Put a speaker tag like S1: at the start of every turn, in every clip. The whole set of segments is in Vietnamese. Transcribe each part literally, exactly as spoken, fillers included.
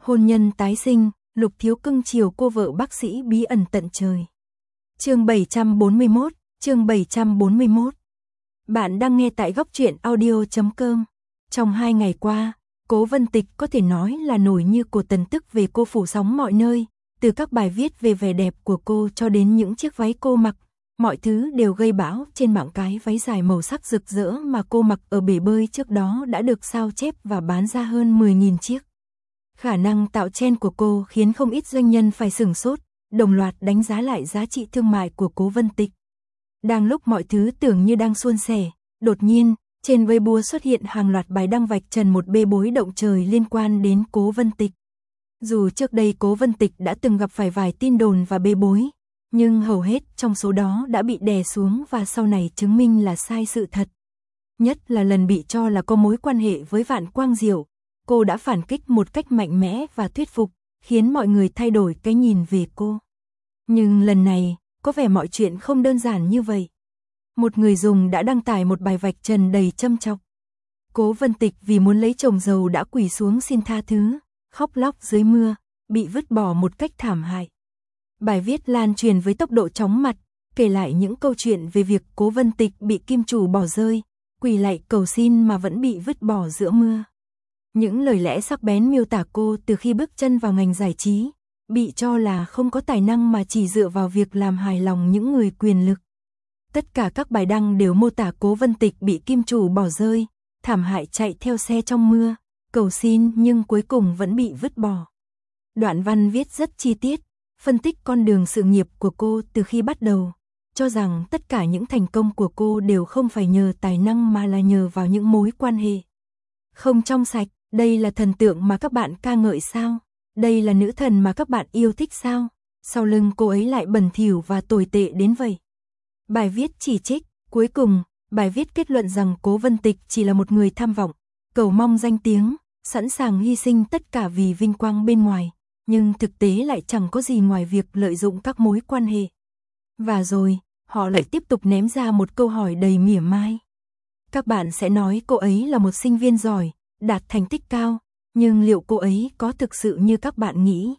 S1: Hôn nhân tái sinh, Lục Thiếu cưng chiều cô vợ bác sĩ bí ẩn tận trời. Chương bảy trăm bốn mươi mốt, chương bảy trăm bốn mươi mốt. Bạn đang nghe tại góc truyện audio chấm com. Trong hai ngày qua, Cố Vân Tịch có thể nói là nổi như cột tần tức về cô phủ sóng mọi nơi, từ các bài viết về vẻ đẹp của cô cho đến những chiếc váy cô mặc, mọi thứ đều gây bão trên mạng. Cái váy dài màu sắc rực rỡ mà cô mặc ở bể bơi trước đó đã được sao chép và bán ra hơn mười nghìn chiếc. Khả năng tạo trend của cô khiến không ít doanh nhân phải sửng sốt, đồng loạt đánh giá lại giá trị thương mại của Cố Vân Tịch. Đang lúc mọi thứ tưởng như đang suôn sẻ, đột nhiên, trên Weibo xuất hiện hàng loạt bài đăng vạch trần một bê bối động trời liên quan đến Cố Vân Tịch. Dù trước đây Cố Vân Tịch đã từng gặp phải vài tin đồn và bê bối, nhưng hầu hết trong số đó đã bị đè xuống và sau này chứng minh là sai sự thật. Nhất là lần bị cho là có mối quan hệ với Vạn Quang Diệu, cô đã phản kích một cách mạnh mẽ và thuyết phục, khiến mọi người thay đổi cái nhìn về cô. Nhưng lần này, có vẻ mọi chuyện không đơn giản như vậy. Một người dùng đã đăng tải một bài vạch trần đầy châm chọc. Cố Vân Tịch vì muốn lấy chồng giàu đã quỳ xuống xin tha thứ, khóc lóc dưới mưa, bị vứt bỏ một cách thảm hại. Bài viết lan truyền với tốc độ chóng mặt, kể lại những câu chuyện về việc Cố Vân Tịch bị kim chủ bỏ rơi, quỳ lạy cầu xin mà vẫn bị vứt bỏ giữa mưa. Những lời lẽ sắc bén miêu tả cô từ khi bước chân vào ngành giải trí, bị cho là không có tài năng mà chỉ dựa vào việc làm hài lòng những người quyền lực. Tất cả các bài đăng đều mô tả Cố Vân Tịch bị kim chủ bỏ rơi, thảm hại chạy theo xe trong mưa, cầu xin nhưng cuối cùng vẫn bị vứt bỏ. Đoạn văn viết rất chi tiết, phân tích con đường sự nghiệp của cô từ khi bắt đầu, cho rằng tất cả những thành công của cô đều không phải nhờ tài năng mà là nhờ vào những mối quan hệ không trong sạch. Đây là thần tượng mà các bạn ca ngợi sao? Đây là nữ thần mà các bạn yêu thích sao? Sau lưng cô ấy lại bẩn thỉu và tồi tệ đến vậy. Bài viết chỉ trích, cuối cùng, bài viết kết luận rằng Cố Vân Tịch chỉ là một người tham vọng, cầu mong danh tiếng, sẵn sàng hy sinh tất cả vì vinh quang bên ngoài, nhưng thực tế lại chẳng có gì ngoài việc lợi dụng các mối quan hệ. Và rồi, họ lại tiếp tục ném ra một câu hỏi đầy mỉa mai. Các bạn sẽ nói cô ấy là một sinh viên giỏi, đạt thành tích cao, nhưng liệu cô ấy có thực sự như các bạn nghĩ?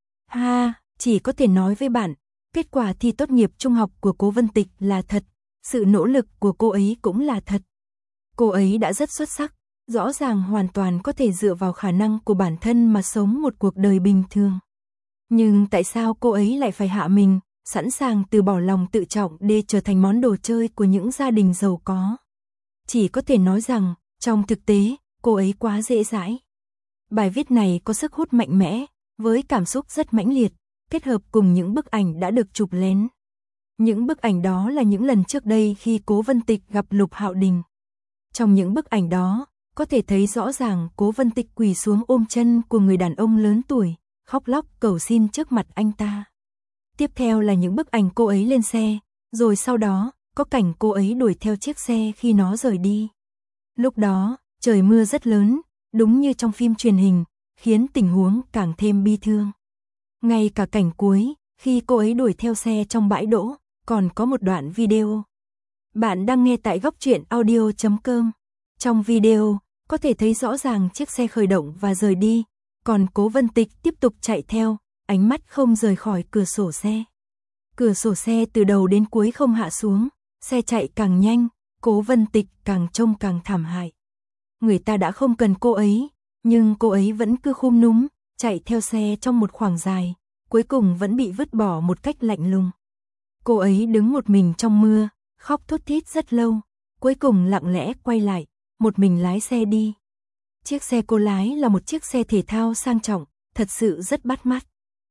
S1: Ha, chỉ có thể nói với bạn, kết quả thi tốt nghiệp trung học của Cố Vân Tịch là thật, sự nỗ lực của cô ấy cũng là thật. Cô ấy đã rất xuất sắc, rõ ràng hoàn toàn có thể dựa vào khả năng của bản thân mà sống một cuộc đời bình thường. Nhưng tại sao cô ấy lại phải hạ mình, sẵn sàng từ bỏ lòng tự trọng để trở thành món đồ chơi của những gia đình giàu có? Chỉ có thể nói rằng, trong thực tế, cô ấy quá dễ dãi. Bài viết này có sức hút mạnh mẽ, với cảm xúc rất mãnh liệt, kết hợp cùng những bức ảnh đã được chụp lén. Những bức ảnh đó là những lần trước đây khi Cố Vân Tịch gặp Lục Hạo Đình. Trong những bức ảnh đó, có thể thấy rõ ràng Cố Vân Tịch quỳ xuống ôm chân của người đàn ông lớn tuổi, khóc lóc cầu xin trước mặt anh ta. Tiếp theo là những bức ảnh cô ấy lên xe, rồi sau đó, có cảnh cô ấy đuổi theo chiếc xe khi nó rời đi. Lúc đó, trời mưa rất lớn, đúng như trong phim truyền hình, khiến tình huống càng thêm bi thương. Ngay cả cảnh cuối, khi cô ấy đuổi theo xe trong bãi đỗ, còn có một đoạn video. Bạn đang nghe tại góc truyện audio chấm com. Trong video, có thể thấy rõ ràng chiếc xe khởi động và rời đi, còn Cố Vân Tịch tiếp tục chạy theo, ánh mắt không rời khỏi cửa sổ xe. Cửa sổ xe từ đầu đến cuối không hạ xuống, xe chạy càng nhanh, Cố Vân Tịch càng trông càng thảm hại. Người ta đã không cần cô ấy, nhưng cô ấy vẫn cứ khum núm, chạy theo xe trong một khoảng dài, cuối cùng vẫn bị vứt bỏ một cách lạnh lùng. Cô ấy đứng một mình trong mưa, khóc thút thít rất lâu, cuối cùng lặng lẽ quay lại, một mình lái xe đi. Chiếc xe cô lái là một chiếc xe thể thao sang trọng, thật sự rất bắt mắt.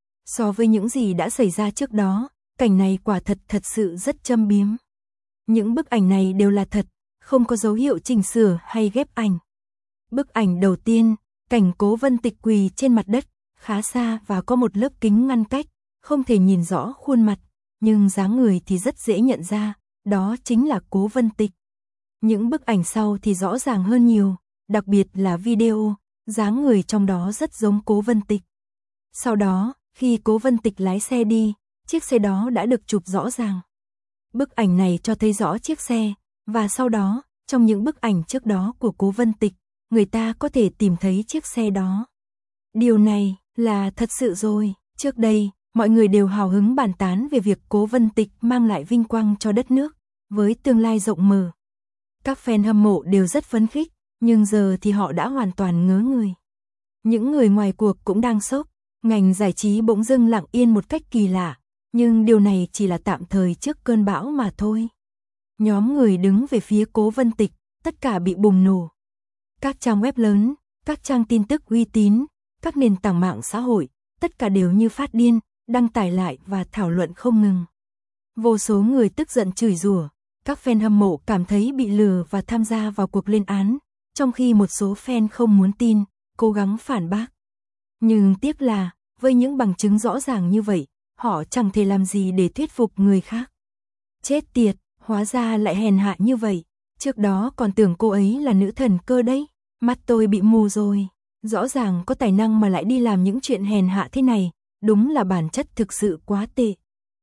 S1: So với những gì đã xảy ra trước đó, cảnh này quả thật thật sự rất châm biếm. Những bức ảnh này đều là thật, không có dấu hiệu chỉnh sửa hay ghép ảnh. Bức ảnh đầu tiên, cảnh Cố Vân Tịch quỳ trên mặt đất, khá xa và có một lớp kính ngăn cách, không thể nhìn rõ khuôn mặt, nhưng dáng người thì rất dễ nhận ra, đó chính là Cố Vân Tịch. Những bức ảnh sau thì rõ ràng hơn nhiều, đặc biệt là video, dáng người trong đó rất giống Cố Vân Tịch. Sau đó, khi Cố Vân Tịch lái xe đi, chiếc xe đó đã được chụp rõ ràng. Bức ảnh này cho thấy rõ chiếc xe, và sau đó, trong những bức ảnh trước đó của Cố Vân Tịch, người ta có thể tìm thấy chiếc xe đó. Điều này Là thật sự rồi, trước đây, mọi người đều hào hứng bàn tán về việc Cố Vân Tịch mang lại vinh quang cho đất nước, với tương lai rộng mở. Các fan hâm mộ đều rất phấn khích, nhưng giờ thì họ đã hoàn toàn ngớ người. Những người ngoài cuộc cũng đang sốc, ngành giải trí bỗng dưng lặng yên một cách kỳ lạ, nhưng điều này chỉ là tạm thời trước cơn bão mà thôi. Nhóm người đứng về phía Cố Vân Tịch, tất cả bị bùng nổ. Các trang web lớn, các trang tin tức uy tín, các nền tảng mạng xã hội, tất cả đều như phát điên, đăng tải lại và thảo luận không ngừng. Vô số người tức giận chửi rủa, các fan hâm mộ cảm thấy bị lừa và tham gia vào cuộc lên án, trong khi một số fan không muốn tin, cố gắng phản bác. Nhưng tiếc là, với những bằng chứng rõ ràng như vậy, họ chẳng thể làm gì để thuyết phục người khác. Chết tiệt, hóa ra lại hèn hạ như vậy, trước đó còn tưởng cô ấy là nữ thần cơ đấy, mắt tôi bị mù rồi, rõ ràng có tài năng mà lại đi làm những chuyện hèn hạ thế này, đúng là bản chất thực sự quá tệ.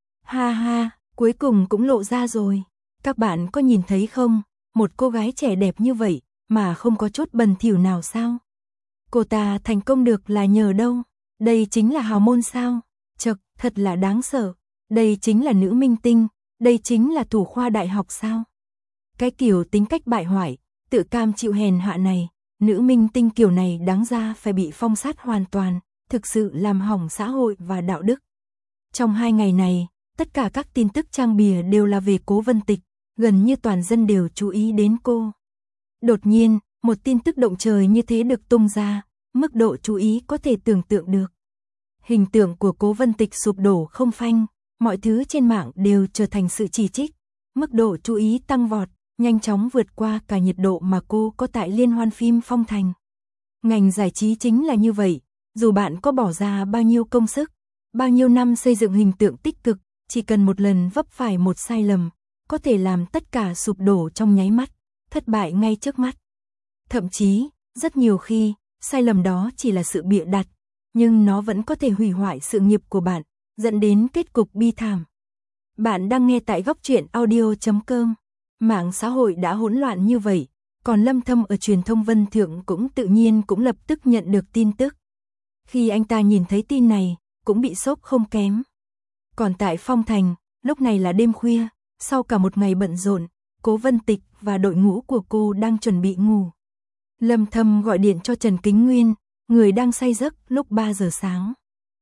S1: Ha ha, cuối cùng cũng lộ ra rồi, các bạn có nhìn thấy không, một cô gái trẻ đẹp như vậy mà không có chút bẩn thỉu nào sao? Cô ta thành công được là nhờ đâu? Đây chính là hào môn sao? Chậc, thật là đáng sợ. Đây chính là nữ minh tinh, đây chính là thủ khoa đại học sao? Cái kiểu tính cách bại hoại, tự cam chịu hèn hạ này, nữ minh tinh kiểu này đáng ra phải bị phong sát hoàn toàn, thực sự làm hỏng xã hội và đạo đức. Trong hai ngày này, tất cả các tin tức trang bìa đều là về Cố Vân Tịch, gần như toàn dân đều chú ý đến cô. Đột nhiên, một tin tức động trời như thế được tung ra, mức độ chú ý có thể tưởng tượng được. Hình tượng của Cố Vân Tịch sụp đổ không phanh, mọi thứ trên mạng đều trở thành sự chỉ trích, mức độ chú ý tăng vọt, nhanh chóng vượt qua cả nhiệt độ mà cô có tại liên hoan phim Phong Thành. Ngành giải trí chính là như vậy, dù bạn có bỏ ra bao nhiêu công sức, bao nhiêu năm xây dựng hình tượng tích cực, chỉ cần một lần vấp phải một sai lầm, có thể làm tất cả sụp đổ trong nháy mắt, thất bại ngay trước mắt. Thậm chí, rất nhiều khi, sai lầm đó chỉ là sự bịa đặt, nhưng nó vẫn có thể hủy hoại sự nghiệp của bạn, dẫn đến kết cục bi thảm. Bạn đang nghe tại góc truyện audio chấm com. Mạng xã hội đã hỗn loạn như vậy, còn Lâm Thâm ở truyền thông Vân Thượng cũng tự nhiên cũng lập tức nhận được tin tức. Khi anh ta nhìn thấy tin này, cũng bị sốc không kém. Còn tại Phong Thành, lúc này là đêm khuya, sau cả một ngày bận rộn, Cố Vân Tịch và đội ngũ của cô đang chuẩn bị ngủ. Lâm Thâm gọi điện cho Trần Kính Nguyên, người đang say giấc lúc ba giờ sáng.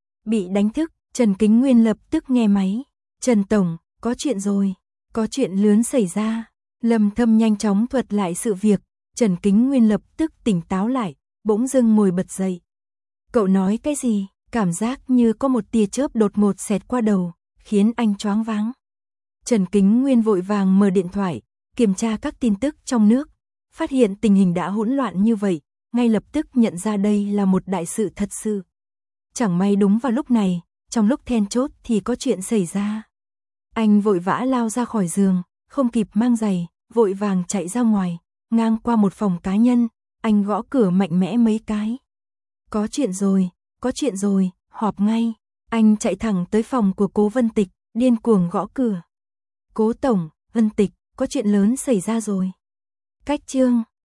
S1: Bị đánh thức, Trần Kính Nguyên lập tức nghe máy. Trần Tổng, có chuyện rồi, có chuyện lớn xảy ra. Lâm Thâm nhanh chóng thuật lại sự việc, Trần Kính Nguyên lập tức tỉnh táo lại, bỗng dưng ngồi bật dậy. Cậu nói cái gì? Cảm giác như có một tia chớp đột ngột xẹt qua đầu, khiến anh choáng váng. Trần Kính Nguyên vội vàng mở điện thoại, kiểm tra các tin tức trong nước, phát hiện tình hình đã hỗn loạn như vậy, ngay lập tức nhận ra đây là một đại sự thật sự. Chẳng may đúng vào lúc này, trong lúc then chốt thì có chuyện xảy ra. Anh vội vã lao ra khỏi giường, không kịp mang giày, vội vàng chạy ra ngoài, ngang qua một phòng cá nhân, anh gõ cửa mạnh mẽ mấy cái. Có chuyện rồi, có chuyện rồi, họp ngay. Anh chạy thẳng tới phòng của Cố Vân Tịch, điên cuồng gõ cửa. Cố Tổng, Vân Tịch, có chuyện lớn xảy ra rồi. Cách chương